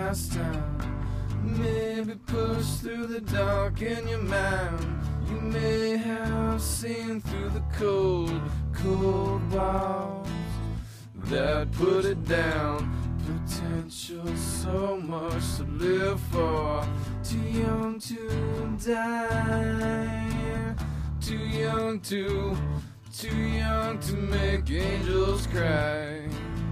last time. Maybe push through the dark in your mind. You may have seen through the cold, cold walls that put it down. Potential, so much to live for. Too young to die. Too young to make angels cry.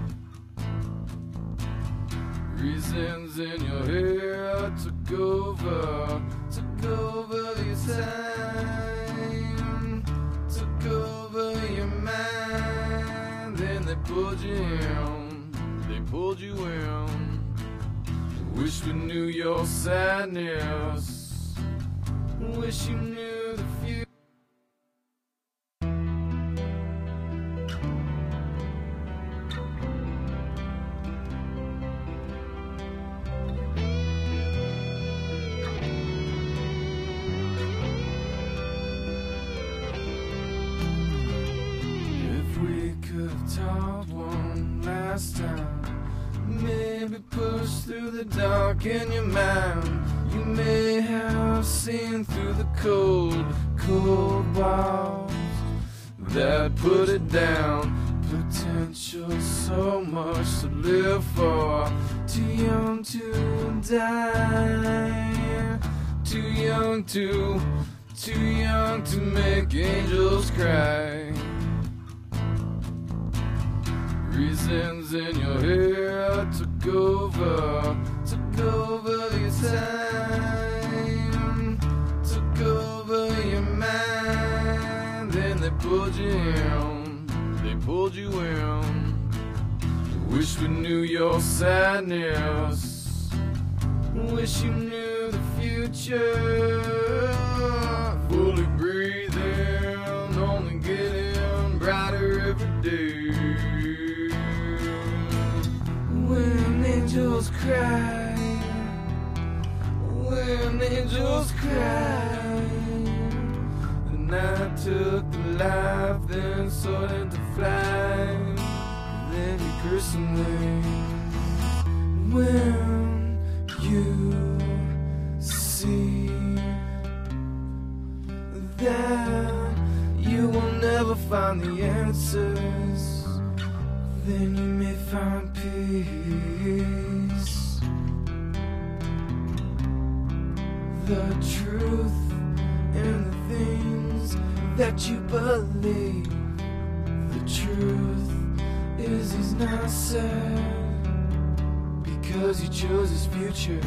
Reasons in your head took over this time. Took over your mind. Then they pulled you in. Pulled you in. Wish we knew your sadness. Wish you knew the future. If we could have talked one last time. Maybe push through the dark in your mind. You may have seen through the cold, cold walls that put it down. Potential, so much to live for. Too young to die. Too young to make angels cry. Reasons in your head took over this time. Took over your mind. Then they pulled you in. They pulled you in. Wish we knew your sadness. Wish you knew the future. Fully breathing, only getting brighter every day. When angels cry, when angels cry. The night took the life, then soared into flight. Then you curse me. When you see that you will never find the answers, then you may find peace. The truth in the things that you believe. The truth is he's not sad because he chose his future.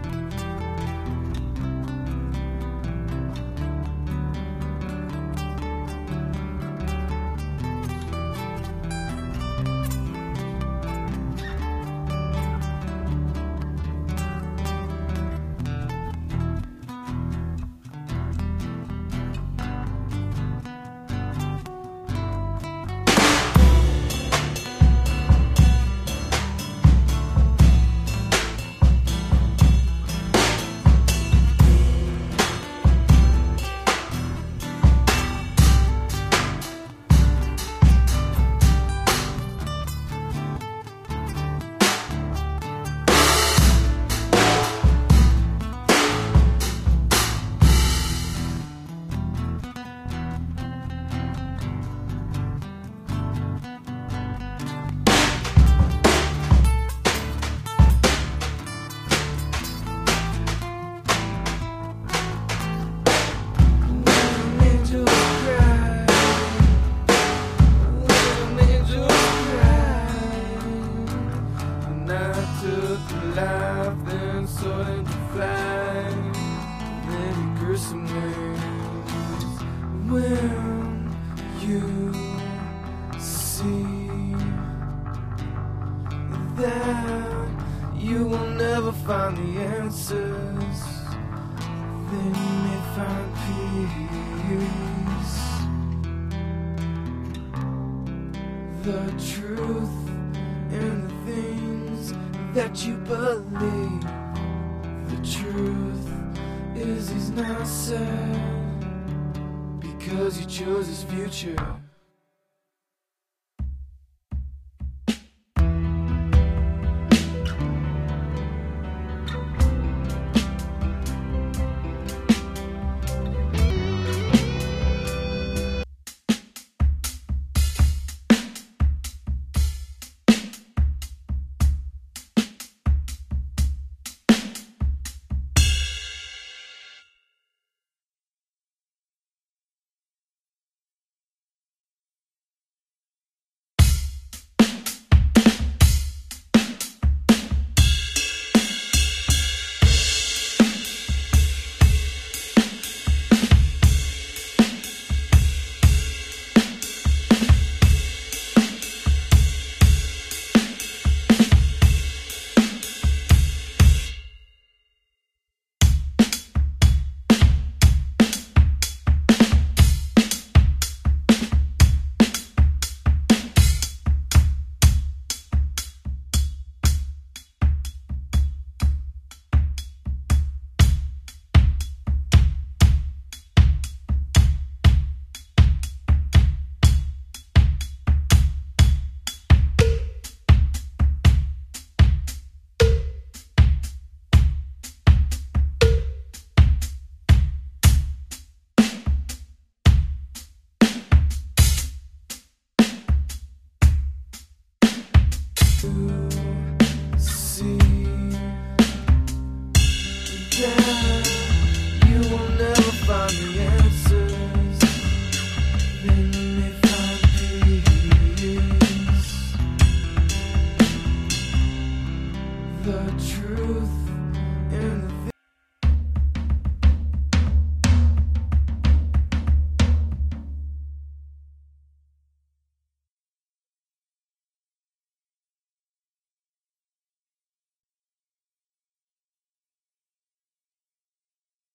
When you see that you will never find the answers, then you may find peace. The truth in the things that you believe. The truth is he's not sad because he chose his future. to see that you will never find the answers. Then you may find peace. The truth in